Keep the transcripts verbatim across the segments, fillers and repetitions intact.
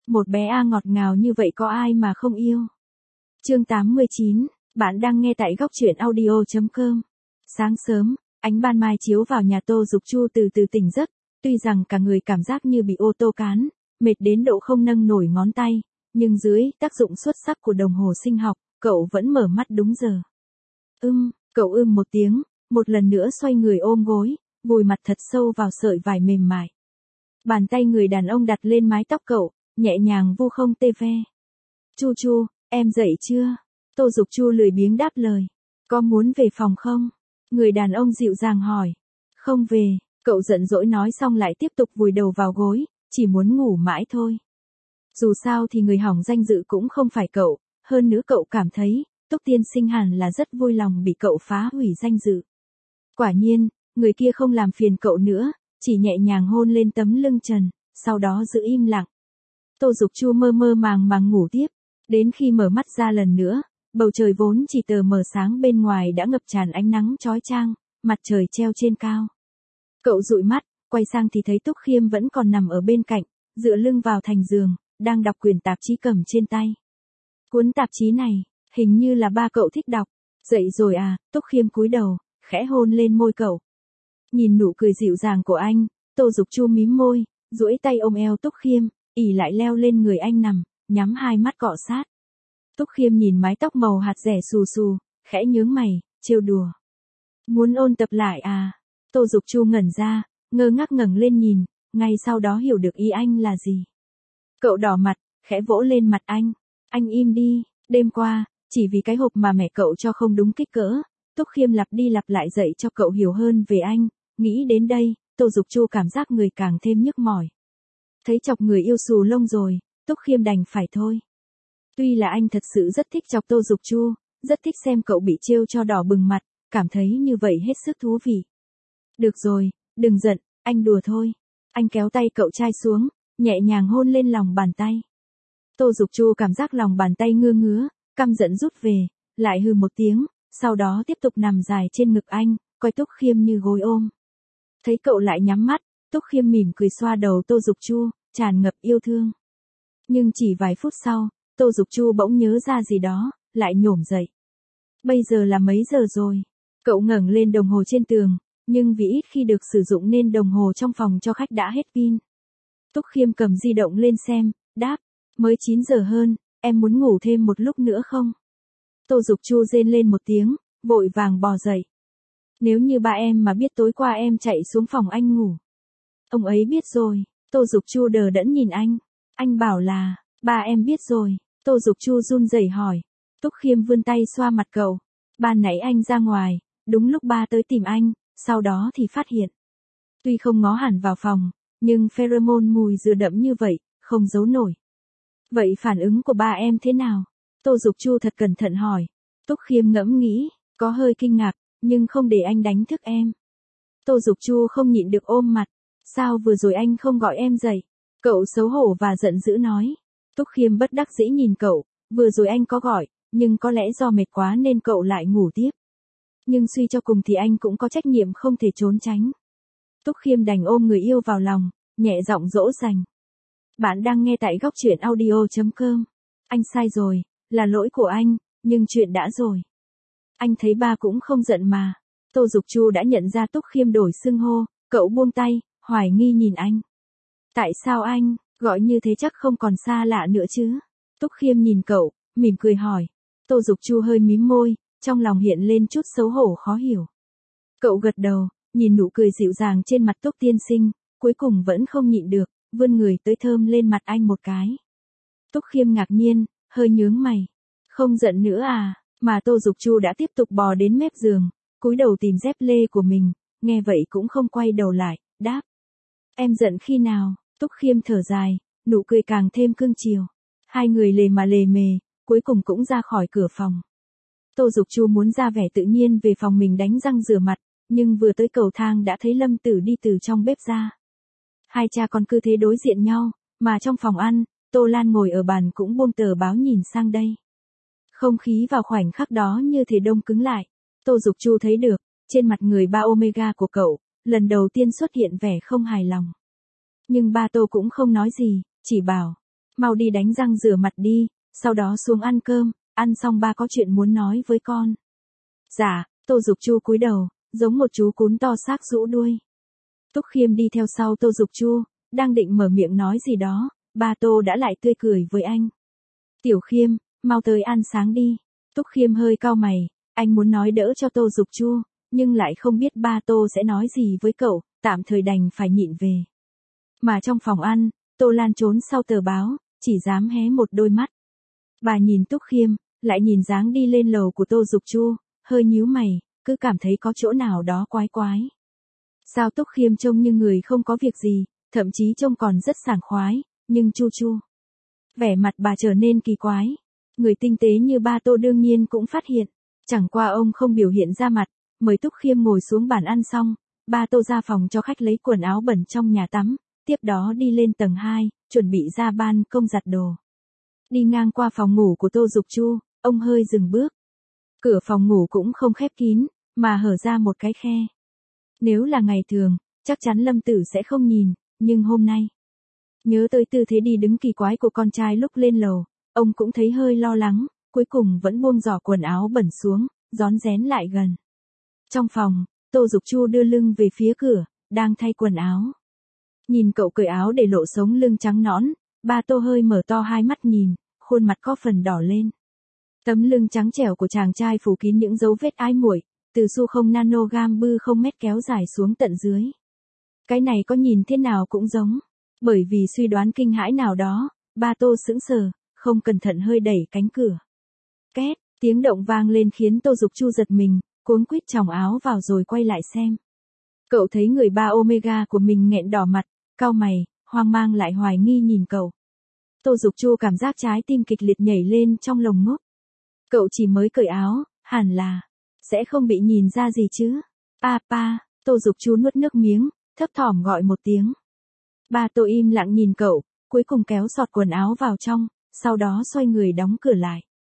Một bé A ngọt ngào như vậy có ai mà không yêu. Chương tám mươi chín, bạn đang nghe tại góc truyện audio chấm com. Sáng sớm, ánh ban mai chiếu vào nhà Tô Dục Chu từ từ tỉnh giấc, tuy rằng cả người cảm giác như bị ô tô cán, mệt đến độ không nâng nổi ngón tay, nhưng dưới tác dụng xuất sắc của đồng hồ sinh học, cậu vẫn mở mắt đúng giờ. Ưm, cậu ưm một tiếng, một lần nữa xoay người ôm gối, vùi mặt thật sâu vào sợi vải mềm mại. Bàn tay người đàn ông đặt lên mái tóc cậu, nhẹ nhàng vu không tê ve. Chu Chu, em dậy chưa? Tô Dục Chu lười biếng đáp lời. Có muốn về phòng không? Người đàn ông dịu dàng hỏi. Không về, cậu giận dỗi nói xong lại tiếp tục vùi đầu vào gối, chỉ muốn ngủ mãi thôi. Dù sao thì người hỏng danh dự cũng không phải cậu, hơn nữa cậu cảm thấy, Túc Tiên Sinh hẳn là rất vui lòng bị cậu phá hủy danh dự. Quả nhiên, người kia không làm phiền cậu nữa, chỉ nhẹ nhàng hôn lên tấm lưng trần, sau đó giữ im lặng. Tô Dục Chu mơ mơ màng màng ngủ tiếp, đến khi mở mắt ra lần nữa, bầu trời vốn chỉ tờ mờ sáng bên ngoài đã ngập tràn ánh nắng chói chang, mặt trời treo trên cao. Cậu dụi mắt, quay sang thì thấy Túc Khiêm vẫn còn nằm ở bên cạnh, dựa lưng vào thành giường, đang đọc quyển tạp chí cầm trên tay. Cuốn tạp chí này, hình như là ba cậu thích đọc. Dậy rồi à? Túc Khiêm cúi đầu, khẽ hôn lên môi cậu. Nhìn nụ cười dịu dàng của anh, Tô Dục Chu mím môi, duỗi tay ôm eo Túc Khiêm, ỉ lại leo lên người anh nằm, nhắm hai mắt cọ sát. Túc Khiêm nhìn mái tóc màu hạt rẻ xù xù, khẽ nhướng mày, trêu đùa. Muốn ôn tập lại à? Tô Dục Chu ngẩn ra, ngơ ngác ngẩng lên nhìn, ngay sau đó hiểu được ý anh là gì. Cậu đỏ mặt, khẽ vỗ lên mặt anh. Anh im đi, đêm qua, chỉ vì cái hộp mà mẹ cậu cho không đúng kích cỡ, Túc Khiêm lặp đi lặp lại dạy cho cậu hiểu hơn về anh. Nghĩ đến đây, Tô Dục Chu cảm giác người càng thêm nhức mỏi. Thấy chọc người yêu xù lông rồi, Túc Khiêm đành phải thôi. Tuy là anh thật sự rất thích chọc Tô Dục Chu, rất thích xem cậu bị trêu cho đỏ bừng mặt, cảm thấy như vậy hết sức thú vị. Được rồi, đừng giận, anh đùa thôi. Anh kéo tay cậu trai xuống, nhẹ nhàng hôn lên lòng bàn tay. Tô Dục Chu cảm giác lòng bàn tay ngứa ngứa, căm giận rút về, lại hừ một tiếng, sau đó tiếp tục nằm dài trên ngực anh, coi Túc Khiêm như gối ôm. Thấy cậu lại nhắm mắt, Túc Khiêm mỉm cười xoa đầu Tô Dục Chu, tràn ngập yêu thương. Nhưng chỉ vài phút sau, Tô Dục Chu bỗng nhớ ra gì đó, lại nhổm dậy. Bây giờ là mấy giờ rồi? Cậu ngẩng lên đồng hồ trên tường, nhưng vì ít khi được sử dụng nên đồng hồ trong phòng cho khách đã hết pin. Túc Khiêm cầm di động lên xem, đáp, mới chín giờ hơn, em muốn ngủ thêm một lúc nữa không? Tô Dục Chu rên lên một tiếng, vội vàng bò dậy. Nếu như ba em mà biết tối qua em chạy xuống phòng anh ngủ. Ông ấy biết rồi. Tô Dục Chu đờ đẫn nhìn anh. Anh bảo là, ba em biết rồi. Tô Dục Chu run rẩy hỏi. Túc Khiêm vươn tay xoa mặt cậu. Ban nãy anh ra ngoài, đúng lúc ba tới tìm anh, sau đó thì phát hiện. Tuy không ngó hẳn vào phòng, nhưng pheromone mùi dừa đậm như vậy, không giấu nổi. Vậy phản ứng của ba em thế nào? Tô Dục Chu thật cẩn thận hỏi. Túc Khiêm ngẫm nghĩ, có hơi kinh ngạc, nhưng không để anh đánh thức em. Tô Dục Chu không nhịn được ôm mặt. Sao vừa rồi anh không gọi em dậy? Cậu xấu hổ và giận dữ nói. Túc Khiêm bất đắc dĩ nhìn cậu, vừa rồi anh có gọi, nhưng có lẽ do mệt quá nên cậu lại ngủ tiếp. Nhưng suy cho cùng thì anh cũng có trách nhiệm không thể trốn tránh. Túc Khiêm đành ôm người yêu vào lòng, nhẹ giọng dỗ dành. Bạn đang nghe tại góc truyện audio chấm com. Anh sai rồi, là lỗi của anh, nhưng chuyện đã rồi. Anh thấy ba cũng không giận mà. Tô Dục Chu đã nhận ra Túc Khiêm đổi xưng hô, cậu buông tay, hoài nghi nhìn anh. Tại sao anh, gọi như thế chắc không còn xa lạ nữa chứ? Túc Khiêm nhìn cậu, mỉm cười hỏi. Tô Dục Chu hơi mím môi, trong lòng hiện lên chút xấu hổ khó hiểu. Cậu gật đầu, nhìn nụ cười dịu dàng trên mặt Túc tiên sinh, cuối cùng vẫn không nhịn được, vươn người tới thơm lên mặt anh một cái. Túc Khiêm ngạc nhiên, hơi nhướng mày. Không giận nữa à? Mà Tô Dục Chu đã tiếp tục bò đến mép giường, cúi đầu tìm dép lê của mình, nghe vậy cũng không quay đầu lại, đáp. Em giận khi nào? Túc Khiêm thở dài, nụ cười càng thêm cương chiều. Hai người lề mà lề mề, cuối cùng cũng ra khỏi cửa phòng. Tô Dục Chu muốn ra vẻ tự nhiên về phòng mình đánh răng rửa mặt, nhưng vừa tới cầu thang đã thấy Lâm Tử đi từ trong bếp ra. Hai cha con cứ thế đối diện nhau, mà trong phòng ăn, Tô Lan ngồi ở bàn cũng buông tờ báo nhìn sang đây. Không khí vào khoảnh khắc đó như thể đông cứng lại. Tô Dục Chu thấy được, trên mặt người ba Omega của cậu, lần đầu tiên xuất hiện vẻ không hài lòng. Nhưng ba Tô cũng không nói gì, chỉ bảo, Mau đi đánh răng rửa mặt đi, sau đó xuống ăn cơm, ăn xong ba có chuyện muốn nói với con. Dạ, Tô Dục Chu cúi đầu, giống một chú cún to xác rũ đuôi. Túc Khiêm đi theo sau Tô Dục Chu, đang định mở miệng nói gì đó, ba Tô đã lại tươi cười với anh. Tiểu Khiêm, mau tới ăn sáng đi. Túc Khiêm hơi cau mày, anh muốn nói đỡ cho Tô Dục Chu, nhưng lại không biết ba Tô sẽ nói gì với cậu, tạm thời đành phải nhịn về. Mà trong phòng ăn, Tô Lan trốn sau tờ báo, chỉ dám hé một đôi mắt. Bà nhìn Túc Khiêm, lại nhìn dáng đi lên lầu của Tô Dục Chu, hơi nhíu mày, cứ cảm thấy có chỗ nào đó quái quái. Sao Túc Khiêm trông như người không có việc gì, thậm chí trông còn rất sảng khoái, nhưng Chu Chu. Vẻ mặt bà trở nên kỳ quái. Người tinh tế như ba Tô đương nhiên cũng phát hiện. Chẳng qua ông không biểu hiện ra mặt, mời Túc Khiêm ngồi xuống bàn ăn xong, ba Tô ra phòng cho khách lấy quần áo bẩn trong nhà tắm, tiếp đó đi lên tầng hai, chuẩn bị ra ban công giặt đồ. Đi ngang qua phòng ngủ của Tô Dục Chu, ông hơi dừng bước. Cửa phòng ngủ cũng không khép kín, mà hở ra một cái khe. Nếu là ngày thường, chắc chắn Lâm Tử sẽ không nhìn, nhưng hôm nay. Nhớ tới tư thế đi đứng kỳ quái của con trai lúc lên lầu, ông cũng thấy hơi lo lắng, cuối cùng vẫn buông giỏ quần áo bẩn xuống, rón rén lại gần. Trong phòng, Tô Dục Chu đưa lưng về phía cửa, đang thay quần áo. Nhìn cậu cởi áo để lộ sống lưng trắng nõn, ba Tô hơi mở to hai mắt nhìn, khuôn mặt có phần đỏ lên. Tấm lưng trắng trẻo của chàng trai phủ kín những dấu vết ái muội, từ su không nano gam bư không mét kéo dài xuống tận dưới. Cái này có nhìn thế nào cũng giống. Bởi vì suy đoán kinh hãi nào đó, ba Tô sững sờ, không cẩn thận hơi đẩy cánh cửa. Két, tiếng động vang lên khiến Tô Dục Chu giật mình, cuống quýt chòng áo vào rồi quay lại xem. Cậu thấy người ba Omega của mình nghẹn đỏ mặt, cau mày, hoang mang lại hoài nghi nhìn cậu. Tô Dục Chu cảm giác trái tim kịch liệt nhảy lên trong lồng ngực. Cậu chỉ mới cởi áo, hẳn là sẽ không bị nhìn ra gì chứ. Papa, Tô Dục Chu nuốt nước miếng, thấp thỏm gọi một tiếng. Ba Tô im lặng nhìn cậu, cuối cùng kéo xọt quần áo vào trong, sau đó xoay người đóng cửa lại.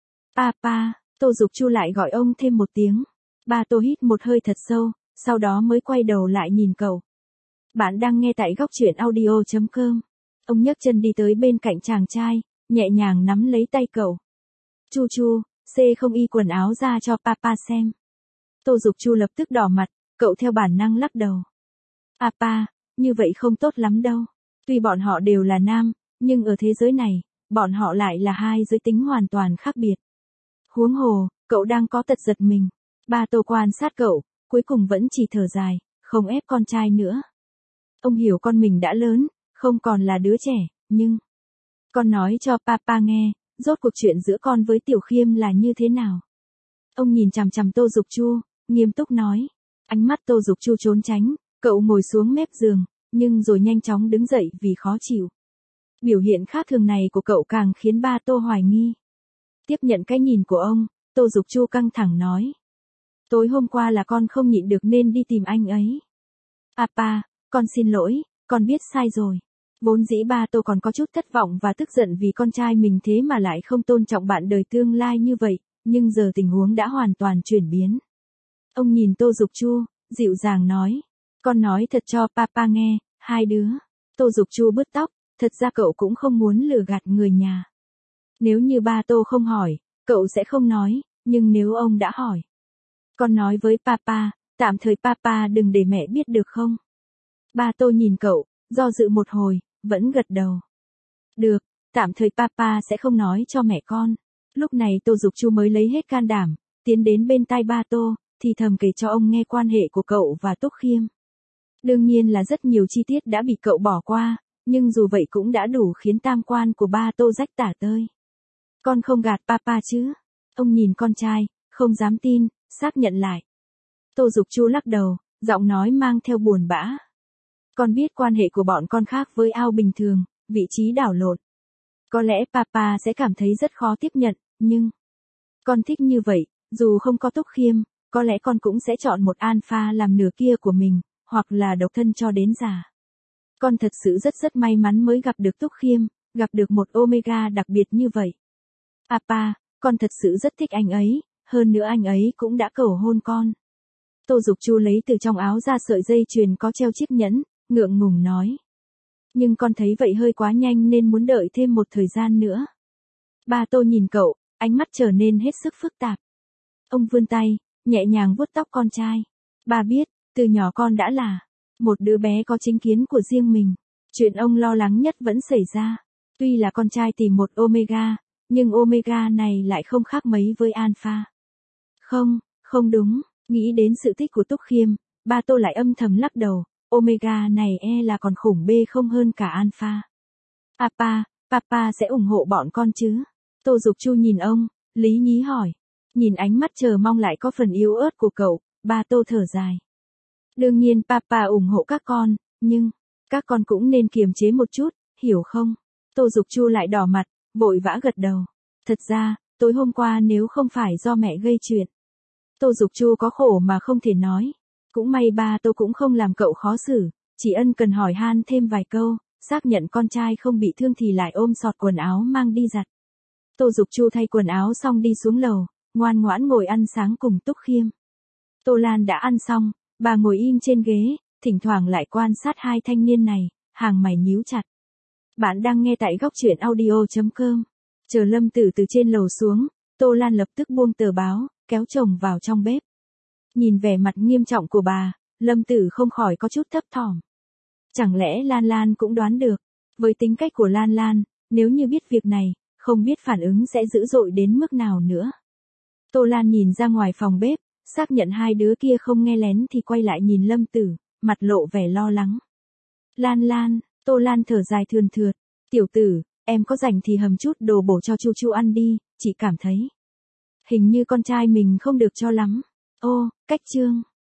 Papa, Tô Dục Chu lại gọi ông thêm một tiếng. Ba Tô hít một hơi thật sâu, sau đó mới quay đầu lại nhìn cậu. Bạn đang nghe tại góc truyện audio chấm com. Ông nhấc chân đi tới bên cạnh chàng trai, nhẹ nhàng nắm lấy tay cậu. Chu Chu, C không y quần áo ra cho Papa xem. Tô Dục Chu lập tức đỏ mặt, cậu theo bản năng lắc đầu. Papa, như vậy không tốt lắm đâu. Tuy bọn họ đều là nam, nhưng ở thế giới này, bọn họ lại là hai giới tính hoàn toàn khác biệt. Huống hồ, cậu đang có tật giật mình. Ba Tô quan sát cậu, cuối cùng vẫn chỉ thở dài, không ép con trai nữa. Ông hiểu con mình đã lớn, không còn là đứa trẻ, nhưng... Con nói cho Papa nghe, rốt cuộc chuyện giữa con với Tiểu Khiêm là như thế nào? Ông nhìn chằm chằm Tô Dục Chu, nghiêm túc nói. Ánh mắt Tô Dục Chu trốn tránh, cậu ngồi xuống mép giường, nhưng rồi nhanh chóng đứng dậy vì khó chịu. Biểu hiện khác thường này của cậu càng khiến ba Tô hoài nghi. Tiếp nhận cái nhìn của ông, Tô Dục Chu căng thẳng nói. Tối hôm qua là con không nhịn được nên đi tìm anh ấy. Papa, con xin lỗi, con biết sai rồi. Vốn dĩ ba Tô còn có chút thất vọng và tức giận vì con trai mình thế mà lại không tôn trọng bạn đời tương lai như vậy, nhưng giờ tình huống đã hoàn toàn chuyển biến. Ông nhìn Tô Dục Chu, dịu dàng nói. Con nói thật cho Papa nghe, hai đứa. Tô Dục Chu bứt tóc, thật ra cậu cũng không muốn lừa gạt người nhà. Nếu như ba Tô không hỏi, cậu sẽ không nói, nhưng nếu ông đã hỏi. Con nói với Papa, tạm thời Papa đừng để mẹ biết được không? Ba Tô nhìn cậu, do dự một hồi, vẫn gật đầu. Được, tạm thời Papa sẽ không nói cho mẹ con. Lúc này Tô Dục Chu mới lấy hết can đảm, tiến đến bên tai ba Tô, thì thầm kể cho ông nghe quan hệ của cậu và Túc Khiêm. Đương nhiên là rất nhiều chi tiết đã bị cậu bỏ qua, nhưng dù vậy cũng đã đủ khiến tam quan của ba Tô rách tả tơi. Con không gạt Papa chứ? Ông nhìn con trai, không dám tin, xác nhận lại. Tô Dục Chu lắc đầu, giọng nói mang theo buồn bã. Con biết quan hệ của bọn con khác với Ao bình thường, vị trí đảo lộn. Có lẽ Papa sẽ cảm thấy rất khó tiếp nhận, nhưng... Con thích như vậy, dù không có Túc Khiêm, có lẽ con cũng sẽ chọn một alpha làm nửa kia của mình, hoặc là độc thân cho đến già. Con thật sự rất rất may mắn mới gặp được Túc Khiêm, gặp được một Omega đặc biệt như vậy. Papa, con thật sự rất thích anh ấy, hơn nữa anh ấy cũng đã cầu hôn con. Tô Dục Chu lấy từ trong áo ra sợi dây chuyền có treo chiếc nhẫn, ngượng ngùng nói. Nhưng con thấy vậy hơi quá nhanh nên muốn đợi thêm một thời gian nữa. Ba Tô nhìn cậu, ánh mắt trở nên hết sức phức tạp. Ông vươn tay, nhẹ nhàng vuốt tóc con trai. Ba biết, từ nhỏ con đã là một đứa bé có chính kiến của riêng mình. Chuyện ông lo lắng nhất vẫn xảy ra. Tuy là con trai tìm một Omega, nhưng Omega này lại không khác mấy với Alpha. Không, không đúng, nghĩ đến sự tích của Túc Khiêm, ba Tô lại âm thầm lắc đầu, Omega này e là còn khủng bê không hơn cả Alpha. Papa, Papa sẽ ủng hộ bọn con chứ? Tô Dục Chu nhìn ông, lý nhí hỏi. Nhìn ánh mắt chờ mong lại có phần yếu ớt của cậu, ba Tô thở dài. Đương nhiên Papa ủng hộ các con, nhưng, các con cũng nên kiềm chế một chút, hiểu không? Tô Dục Chu lại đỏ mặt, vội vã gật đầu. Thật ra, tối hôm qua nếu không phải do mẹ gây chuyện, Tô Dục Chu có khổ mà không thể nói. Cũng may ba Tô cũng không làm cậu khó xử, chỉ ân cần hỏi han thêm vài câu, xác nhận con trai không bị thương thì lại ôm sọt quần áo mang đi giặt. Tô Dục Chu thay quần áo xong đi xuống lầu, ngoan ngoãn ngồi ăn sáng cùng Túc Khiêm. Tô Lan đã ăn xong, bà ngồi im trên ghế, thỉnh thoảng lại quan sát hai thanh niên này, hàng mày nhíu chặt. Bạn đang nghe tại góc truyện audio chấm com. Chờ Lâm Tử từ trên lầu xuống, Tô Lan lập tức buông tờ báo, kéo chồng vào trong bếp. Nhìn vẻ mặt nghiêm trọng của bà, Lâm Tử không khỏi có chút thấp thỏm. Chẳng lẽ Lan Lan cũng đoán được, với tính cách của Lan Lan, nếu như biết việc này, không biết phản ứng sẽ dữ dội đến mức nào nữa. Tô Lan nhìn ra ngoài phòng bếp, xác nhận hai đứa kia không nghe lén thì quay lại nhìn Lâm Tử, mặt lộ vẻ lo lắng. Lan Lan, Tô Lan thở dài thườn thượt, tiểu tử, em có rảnh thì hầm chút đồ bổ cho Chu Chu ăn đi, chị cảm thấy hình như con trai mình không được cho lắm. Ô, cách chương.